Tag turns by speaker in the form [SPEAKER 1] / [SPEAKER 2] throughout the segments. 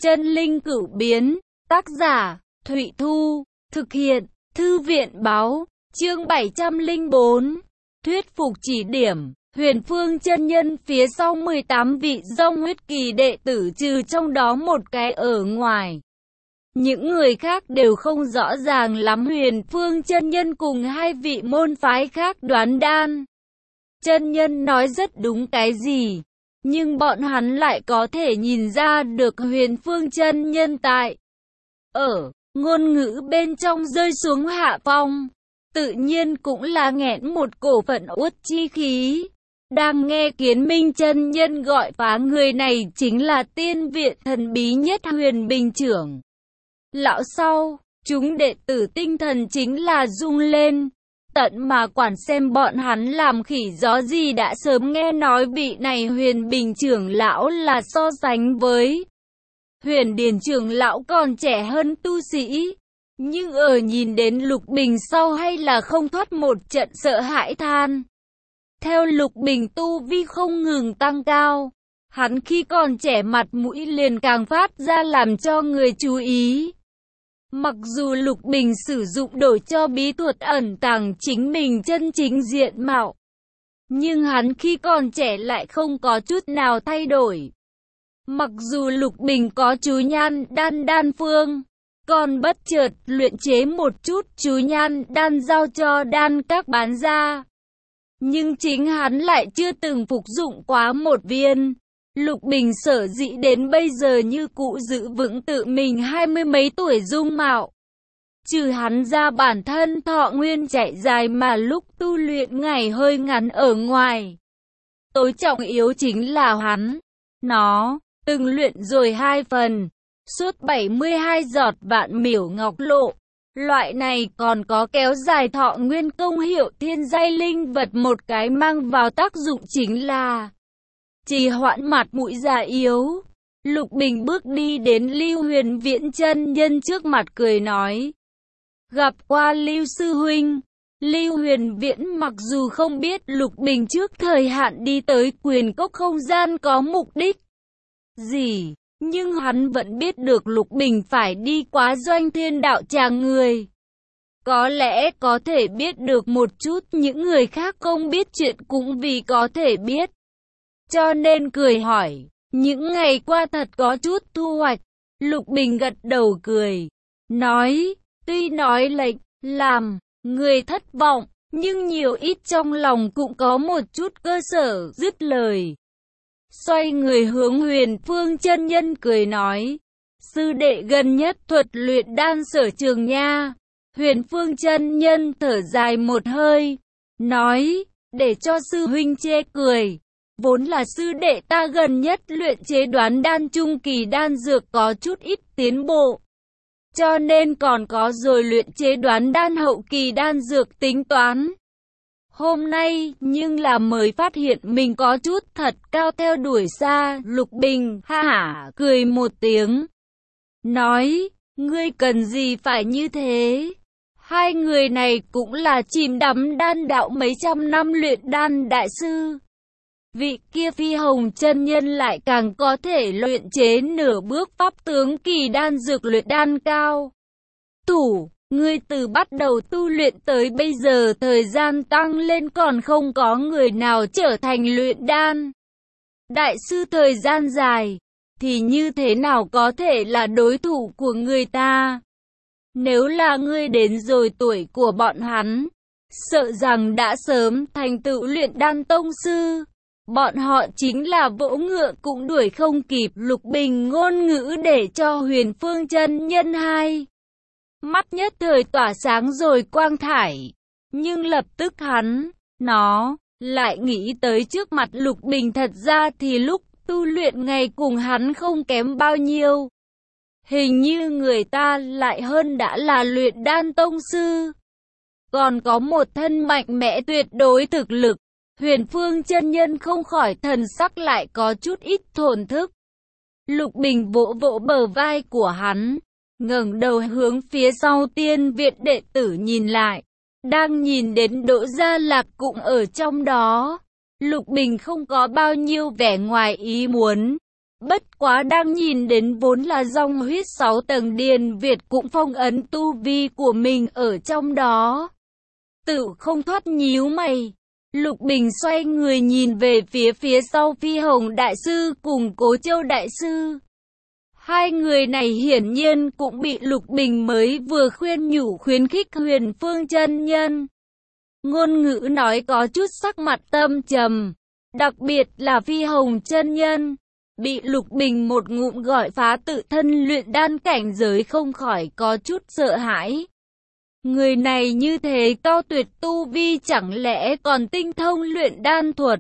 [SPEAKER 1] Chân linh cửu biến, tác giả, Thụy Thu, thực hiện, Thư viện báo, chương 704, thuyết phục chỉ điểm, Huyền Phương chân nhân phía sau 18 vị dông huyết kỳ đệ tử trừ trong đó một cái ở ngoài. Những người khác đều không rõ ràng lắm Huyền Phương chân nhân cùng hai vị môn phái khác đoán đan. Chân nhân nói rất đúng cái gì, nhưng bọn hắn lại có thể nhìn ra được Huyền Phương chân nhân tại ở ngôn ngữ bên trong rơi xuống hạ phong, tự nhiên cũng là nghẹn một cổ phận uất chi khí. Đang nghe Kiến Minh chân nhân gọi phá người này chính là tiên viện thần bí nhất Huyền Bình trưởng lão sau, chúng đệ tử tinh thần chính là rung lên. Tận mà quản xem bọn hắn làm khỉ gió gì đã sớm nghe nói vị này Huyền Bình trưởng lão là so sánh với Huyền Điền trưởng lão còn trẻ hơn tu sĩ. Nhưng ở nhìn đến Lục Bình sau hay là không thoát một trận sợ hãi than. Theo Lục Bình tu vi không ngừng tăng cao, hắn khi còn trẻ mặt mũi liền càng phát ra làm cho người chú ý. Mặc dù Lục Bình sử dụng đổi cho bí thuật ẩn tàng chính mình chân chính diện mạo, nhưng hắn khi còn trẻ lại không có chút nào thay đổi. Mặc dù Lục Bình có chú nhan đan phương, còn bất chợt luyện chế một chút chú nhan đan giao cho đan các bán ra, nhưng chính hắn lại chưa từng phục dụng quá một viên. Lục Bình sở dĩ đến bây giờ như cũ giữ vững tự mình 20 mấy tuổi dung mạo. Trừ hắn ra bản thân thọ nguyên chạy dài mà lúc tu luyện ngày hơi ngắn ở ngoài. Tối trọng yếu chính là nó từng luyện rồi 2 phần, suốt 72 giọt vạn miểu ngọc lộ. Loại này còn có kéo dài thọ nguyên công hiệu thiên giai linh vật một cái mang vào tác dụng chính là trì hoãn mặt mũi già yếu. Lục Bình bước đi đến Lưu Huyền Viễn chân nhân trước mặt cười nói. Gặp qua Lưu sư huynh. Lưu Huyền Viễn mặc dù không biết Lục Bình trước thời hạn đi tới Quyền Cốc không gian có mục đích gì, nhưng hắn vẫn biết được Lục Bình phải đi qua Doanh Thiên đạo tràng người. Có lẽ có thể biết được một chút những người khác không biết chuyện cũng vì có thể biết. Cho nên cười hỏi, những ngày qua thật có chút thu hoạch. Lục Bình gật đầu cười, nói, tuy nói lệnh, làm người thất vọng, nhưng nhiều ít trong lòng cũng có một chút cơ sở. Dứt lời, xoay người hướng Huyền Phương chân nhân cười nói, sư đệ gần nhất thuật luyện đan sở trường nha. Huyền Phương chân nhân thở dài một hơi, nói, để cho sư huynh chê cười. Vốn là sư đệ ta gần nhất luyện chế đoán đan trung kỳ đan dược có chút ít tiến bộ, cho nên còn có rồi luyện chế đoán đan hậu kỳ đan dược tính toán. Hôm nay nhưng là mới phát hiện mình có chút thật cao theo đuổi xa. Lục Bình ha hả cười một tiếng, nói, ngươi cần gì phải như thế. Hai người này cũng là chìm đắm đan đạo mấy trăm năm luyện đan đại sư. Vị kia Phi Hồng chân nhân lại càng có thể luyện chế nửa bước pháp tướng kỳ đan dược luyện đan cao thủ. Ngươi từ bắt đầu tu luyện tới bây giờ thời gian tăng lên còn không có người nào trở thành luyện đan đại sư thời gian dài, thì như thế nào có thể là đối thủ của người ta. Nếu là ngươi đến rồi tuổi của bọn hắn, sợ rằng đã sớm thành tựu luyện đan tông sư. Bọn họ chính là vỗ ngựa cũng đuổi không kịp. Lục Bình ngôn ngữ để cho Huyền Phương chân nhân hai mắt nhất thời tỏa sáng rồi quang thải. Nhưng lập tức nó lại nghĩ tới trước mặt Lục Bình thật ra thì lúc tu luyện ngày cùng hắn không kém bao nhiêu. Hình như người ta lại hơn đã là luyện đan tông sư, còn có một thân mạnh mẽ tuyệt đối thực lực. Huyền Phương chân nhân không khỏi thần sắc lại có chút ít thổn thức. Lục Bình vỗ vỗ bờ vai của hắn, ngẩng đầu hướng phía sau tiên viện đệ tử nhìn lại. Đang nhìn đến Đỗ Gia Lạc cũng ở trong đó. Lục Bình không có bao nhiêu vẻ ngoài ý muốn. Bất quá đang nhìn đến vốn là dòng huyết 6 tầng Điền Việt cũng phong ấn tu vi của mình ở trong đó. Tự không thoát nhíu mày. Lục Bình xoay người nhìn về phía sau Phi Hồng Đại Sư cùng Cố Châu Đại Sư. Hai người này hiển nhiên cũng bị Lục Bình mới vừa khuyên nhủ khuyến khích Huyền Phương chân nhân. Ngôn ngữ nói có chút sắc mặt tâm trầm, đặc biệt là Phi Hồng chân nhân. Bị Lục Bình một ngụm gọi phá tự thân luyện đan cảnh giới không khỏi có chút sợ hãi. Người này như thế cao tuyệt tu vi chẳng lẽ còn tinh thông luyện đan thuật?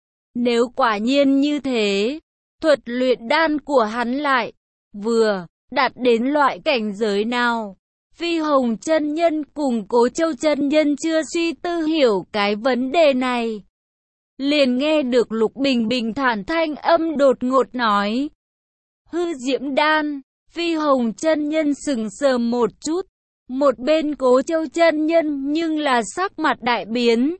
[SPEAKER 1] Nếu quả nhiên như thế, thuật luyện đan của hắn lại vừa đạt đến loại cảnh giới nào? Phi Hồng chân nhân cùng Cố Châu chân nhân chưa suy tư hiểu cái vấn đề này. Liền nghe được Lục Bình bình thản thanh âm đột ngột nói. Hư diễm đan. Phi Hồng chân nhân sững sờ một chút. Một bên Cố Châu chân nhân nhưng là sắc mặt đại biến.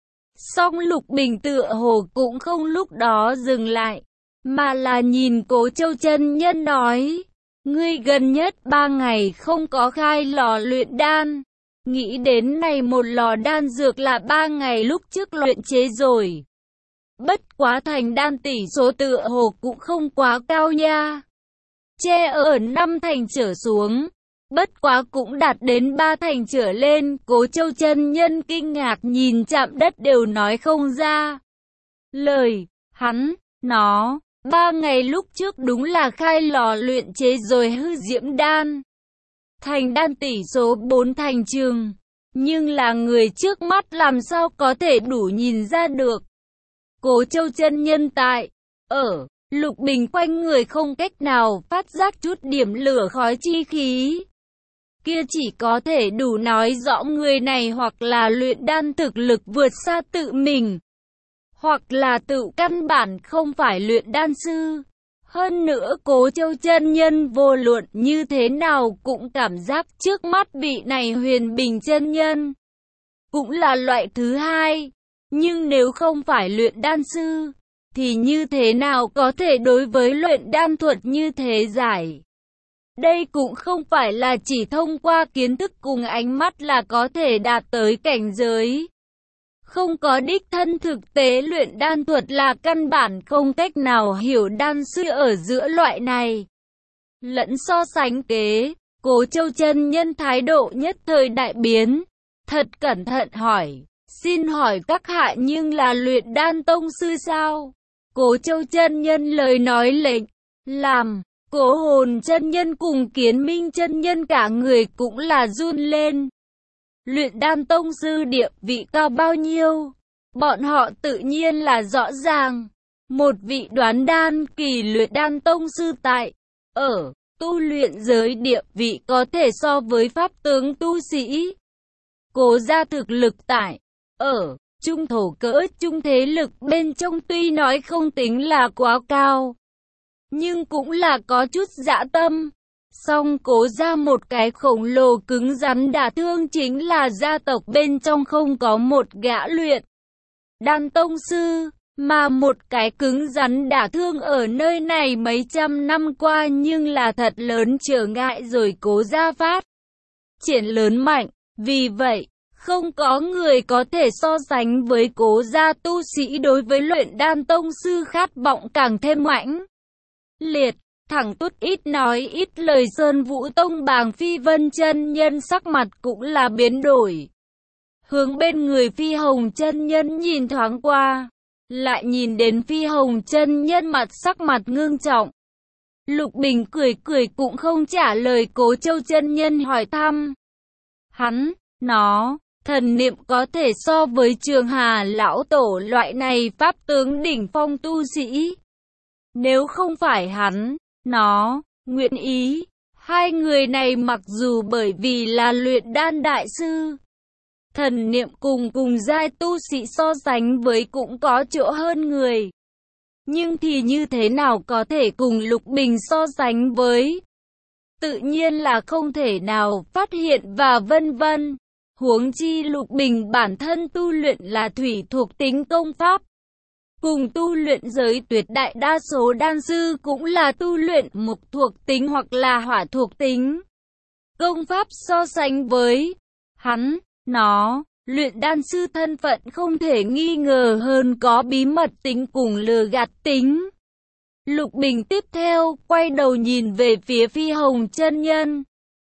[SPEAKER 1] Song Lục Bình tựa hồ cũng không lúc đó dừng lại, mà là nhìn Cố Châu chân nhân nói. Ngươi gần nhất 3 ngày không có khai lò luyện đan. Nghĩ đến này một lò đan dược là 3 ngày lúc trước luyện chế rồi. Bất quá thành đan tỷ số tựa hồ cũng không quá cao nha. Che ở 5 thành trở xuống. Bất quá cũng đạt đến 3 thành trở lên. Cố Châu chân nhân kinh ngạc nhìn chạm đất đều nói không ra lời. Hắn, nó, 3 ngày lúc trước đúng là khai lò luyện chế rồi hư diễm đan. Thành đan tỷ số 4 thành trường. Nhưng là người trước mắt làm sao có thể đủ nhìn ra được. Cố Châu chân nhân tại ở Lục Bình quanh người không cách nào phát giác chút điểm lửa khói chi khí. Kia chỉ có thể đủ nói rõ người này hoặc là luyện đan thực lực vượt xa tự mình, hoặc là tự căn bản không phải luyện đan sư. Hơn nữa Cố Châu chân nhân vô luận như thế nào cũng cảm giác trước mắt vị này Huyền Bình chân nhân cũng là loại thứ hai. Nhưng nếu không phải luyện đan sư, thì như thế nào có thể đối với luyện đan thuật như thế giải? Đây cũng không phải là chỉ thông qua kiến thức cùng ánh mắt là có thể đạt tới cảnh giới. Không có đích thân thực tế luyện đan thuật là căn bản không cách nào hiểu đan sư ở giữa loại này. Lẫn so sánh kế, Cố Châu chân nhân thái độ nhất thời đại biến, thật cẩn thận hỏi. Xin hỏi các hạ nhưng là luyện đan tông sư sao? Cố Châu chân nhân lời nói lệnh, làm, Cố Hồn chân nhân cùng Kiến Minh chân nhân cả người cũng là run lên. Luyện đan tông sư địa vị cao bao nhiêu? Bọn họ tự nhiên là rõ ràng. Một vị đoán đan kỳ luyện đan tông sư tại ở tu luyện giới địa vị có thể so với pháp tướng tu sĩ. Cố gia thực lực tại ở trung thổ cỡ trung thế lực bên trong tuy nói không tính là quá cao, nhưng cũng là có chút dã tâm. Song Cố gia một cái khổng lồ cứng rắn đả thương chính là gia tộc bên trong không có một gã luyện đan tông sư, mà một cái cứng rắn đả thương ở nơi này mấy trăm năm qua nhưng là thật lớn trở ngại rồi Cố gia phát triển lớn mạnh. Vì vậy, không có người có thể so sánh với Cố gia tu sĩ đối với luyện đan tông sư khát vọng càng thêm mãnh liệt. Thẳng tút ít nói ít lời Sơn Vũ Tông Bàng Phi Vân chân nhân sắc mặt cũng là biến đổi. Hướng bên người Phi Hồng chân nhân nhìn thoáng qua, lại nhìn đến Phi Hồng chân nhân sắc mặt ngưng trọng. Lục Bình cười cũng không trả lời Cố Châu chân nhân hỏi thăm. Hắn, nó, thần niệm có thể so với Trường Hà lão tổ loại này pháp tướng đỉnh phong tu sĩ. Nếu không phải hắn, nó, nguyện ý, hai người này mặc dù bởi vì là luyện đan đại sư, thần niệm cùng giai tu sĩ so sánh với cũng có chỗ hơn người. Nhưng thì như thế nào có thể cùng Lục Bình so sánh với? Tự nhiên là không thể nào phát hiện và vân vân. Huống chi Lục Bình bản thân tu luyện là thủy thuộc tính công pháp. Cùng tu luyện giới tuyệt đại đa số đan sư cũng là tu luyện mộc thuộc tính hoặc là hỏa thuộc tính. Công pháp so sánh với hắn, nó, luyện đan sư thân phận không thể nghi ngờ hơn có bí mật tính cùng lừa gạt tính. Lục Bình tiếp theo quay đầu nhìn về phía Phi Hồng chân nhân,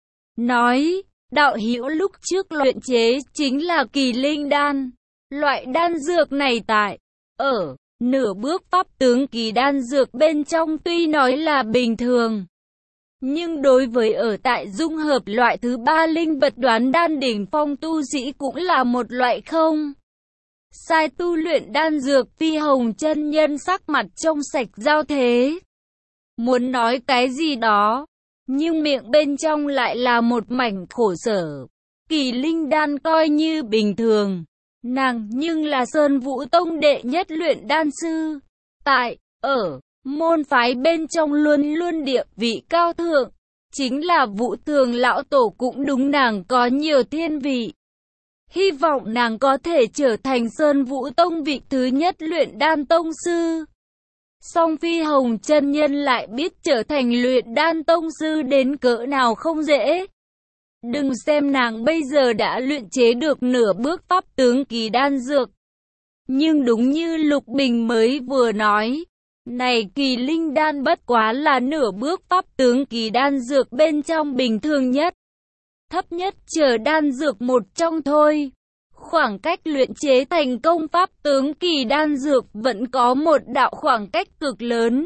[SPEAKER 1] nói, đạo hữu lúc trước luyện chế chính là kỳ linh đan. Loại đan dược này tại ở nửa bước pháp tướng kỳ đan dược bên trong tuy nói là bình thường, nhưng đối với ở tại dung hợp loại thứ 3 linh vật đoán đan đỉnh phong tu sĩ cũng là một loại không sai tu luyện đan dược. Phi Hồng chân nhân sắc mặt trong sạch giao thế, muốn nói cái gì đó, nhưng miệng bên trong lại là một mảnh khổ sở. Kỳ linh đan coi như bình thường, nàng nhưng là Sơn Vũ Tông đệ nhất luyện đan sư, tại ở môn phái bên trong luôn luôn địa vị cao thượng, chính là Vũ Thường lão tổ cũng đúng nàng có nhiều thiên vị. Hy vọng nàng có thể trở thành Sơn Vũ Tông vị thứ nhất luyện đan tông sư. Song Phi Hồng chân nhân lại biết trở thành luyện đan tông sư đến cỡ nào không dễ. Đừng xem nàng bây giờ đã luyện chế được nửa bước pháp tướng kỳ đan dược, nhưng đúng như Lục Bình mới vừa nói, này kỳ linh đan bất quá là nửa bước pháp tướng kỳ đan dược bên trong bình thường nhất, thấp nhất chờ đan dược một trong thôi. Khoảng cách luyện chế thành công pháp tướng kỳ đan dược vẫn có một đạo khoảng cách cực lớn.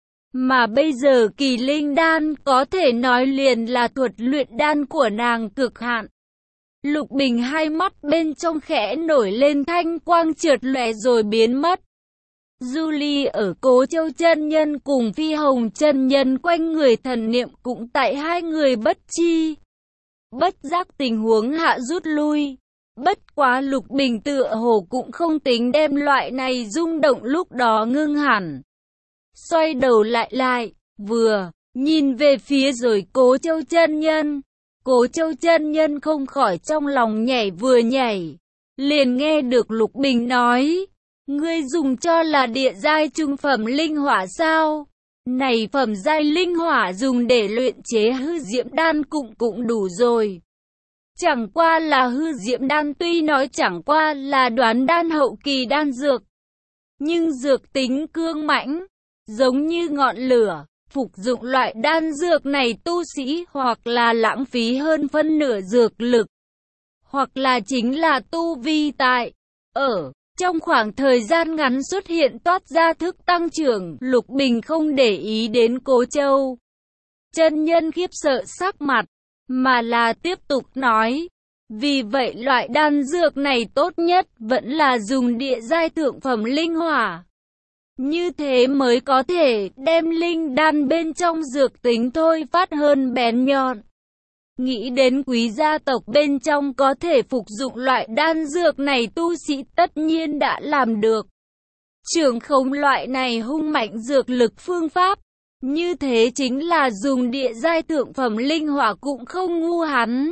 [SPEAKER 1] Mà bây giờ kỳ linh đan có thể nói liền là thuật luyện đan của nàng cực hạn. Lục Bình hai mắt bên trong khẽ nổi lên thanh quang chợt lóe rồi biến mất. Julie ở Cố Châu chân nhân cùng Phi Hồng chân nhân quanh người thần niệm cũng tại hai người bất chi bất giác tình huống hạ rút lui. Bất quá Lục Bình tựa hồ cũng không tính đem loại này rung động lúc đó ngưng hẳn. Xoay đầu lại, vừa nhìn về phía rồi Cố Châu chân nhân. Cố Châu chân nhân không khỏi trong lòng nhảy vừa nhảy, liền nghe được Lục Bình nói, ngươi dùng cho là địa giai trung phẩm linh hỏa sao? Này phẩm giai linh hỏa dùng để luyện chế hư diễm đan cũng đủ rồi. Chẳng qua là hư diễm đan tuy nói chẳng qua là đoán đan hậu kỳ đan dược, nhưng dược tính cương mãnh, giống như ngọn lửa. Phục dụng loại đan dược này tu sĩ hoặc là lãng phí hơn phân nửa dược lực, hoặc là chính là tu vi tại ở trong khoảng thời gian ngắn xuất hiện toát ra thức tăng trưởng. Lục Bình không để ý đến Cố Châu chân nhân khiếp sợ sắc mặt, mà là tiếp tục nói, vì vậy loại đan dược này tốt nhất vẫn là dùng địa giai thượng phẩm linh hỏa. Như thế mới có thể đem linh đan bên trong dược tính thôi phát hơn bén nhọn. Nghĩ đến quý gia tộc bên trong có thể phục dụng loại đan dược này tu sĩ tất nhiên đã làm được. Trưởng khống loại này hung mạnh dược lực phương pháp. Như thế chính là dùng địa giai thượng phẩm linh hỏa cũng không ngu hắn.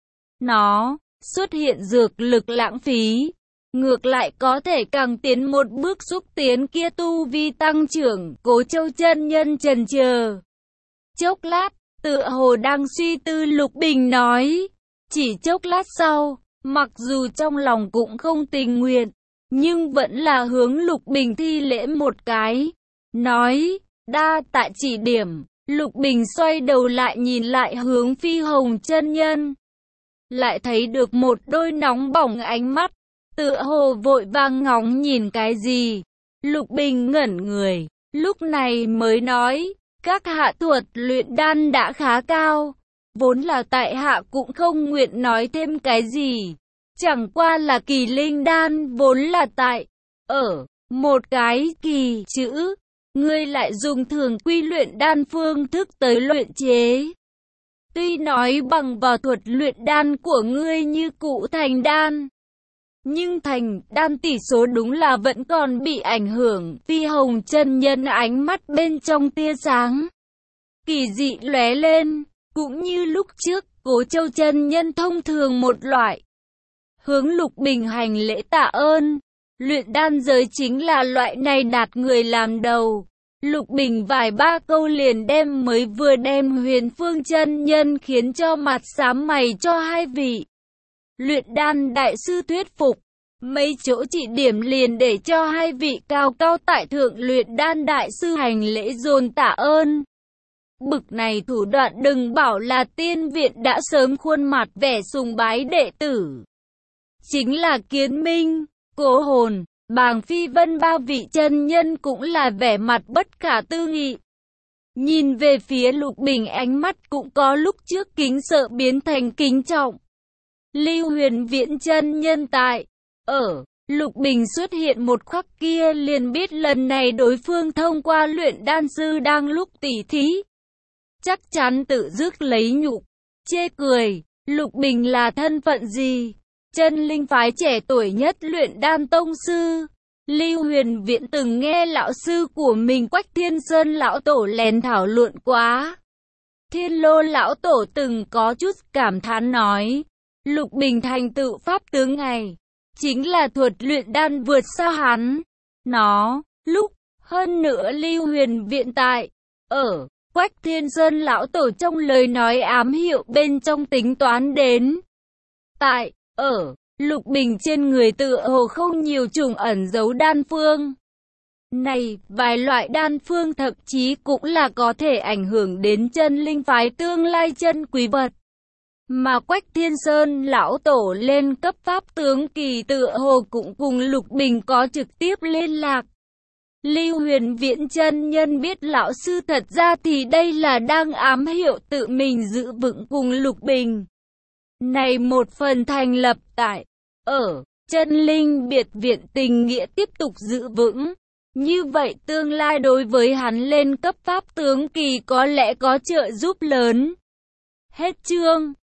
[SPEAKER 1] Nó xuất hiện dược lực lãng phí, ngược lại có thể càng tiến một bước xúc tiến kia tu vi tăng trưởng. Cố Châu chân nhân chần chờ chốc lát, tựa hồ đang suy tư. Lục Bình nói, chỉ chốc lát sau, mặc dù trong lòng cũng không tình nguyện, nhưng vẫn là hướng Lục Bình thi lễ một cái, nói, đa tạ chỉ điểm. Lục Bình xoay đầu lại nhìn lại hướng Phi Hồng chân nhân, lại thấy được một đôi nóng bỏng ánh mắt, tựa hồ vội vàng ngóng nhìn cái gì. Lục Bình ngẩn người, lúc này mới nói, các hạ thuật luyện đan đã khá cao, vốn là tại hạ cũng không nguyện nói thêm cái gì. Chẳng qua là kỳ linh đan vốn là tại ở một cái kỳ chữ, ngươi lại dùng thường quy luyện đan phương thức tới luyện chế. Tuy nói bằng vào thuật luyện đan của ngươi như cụ thành đan, nhưng thành đan tỷ số đúng là vẫn còn bị ảnh hưởng. Phi Hồng chân nhân ánh mắt bên trong tia sáng kỳ dị lóe lên, cũng như lúc trước, Cố Châu chân nhân thông thường một loại. Hướng Lục Bình hành lễ tạ ơn, Luyện đan giới chính là loại này đạt người làm đầu. Lục Bình vài ba câu liền mới vừa đem Huyền Phương chân nhân khiến cho mặt xám mày cho hai vị luyện đan đại sư thuyết phục. Mấy chỗ chỉ điểm liền để cho hai vị cao cao tại thượng luyện đan đại sư hành lễ dồn tạ ơn. Bực này thủ đoạn đừng bảo là tiên viện đã sớm khuôn mặt vẻ sùng bái đệ tử. Chính là Kiến Minh, Cố Hồn, Bàng Phi Vân ba vị chân nhân cũng là vẻ mặt bất khả tư nghị. Nhìn về phía Lục Bình ánh mắt cũng có lúc trước kính sợ biến thành kính trọng. Lưu Huyền Viễn chân nhân tại Lục Bình xuất hiện một khắc kia liền biết lần này đối phương thông qua luyện đan sư đang lúc tỉ thí. Chắc chắn tự dứt lấy nhục, chê cười, Lục Bình là thân phận gì? Chân linh phái trẻ tuổi nhất luyện đan tông sư. Lưu Huyền Viễn từng nghe lão sư của mình Quách Thiên Sơn lão tổ lén thảo luận quá. Thiên Lô lão tổ từng có chút cảm thán nói, Lục Bình thành tựu pháp tướng này, chính là thuật luyện đan vượt xa hắn. Hơn nữa Lưu Huyền Viễn tại Quách Thiên Sơn lão tổ trong lời nói ám hiệu bên trong tính toán đến. Lục Bình trên người tựa hồ không nhiều trùng ẩn giấu đan phương. Này, vài loại đan phương thậm chí cũng là có thể ảnh hưởng đến chân linh phái tương lai chân quý vật. Mà Quách Thiên Sơn lão tổ lên cấp pháp tướng kỳ tựa hồ cũng cùng Lục Bình có trực tiếp liên lạc. Lưu Huyền Viễn chân nhân biết lão sư thật ra thì đây là đang ám hiệu tự mình giữ vững cùng Lục Bình. Này một phần thành lập tại Chân Linh Biệt Viện tình nghĩa tiếp tục giữ vững. Như vậy tương lai đối với hắn lên cấp pháp tướng kỳ có lẽ có trợ giúp lớn. Hết chương.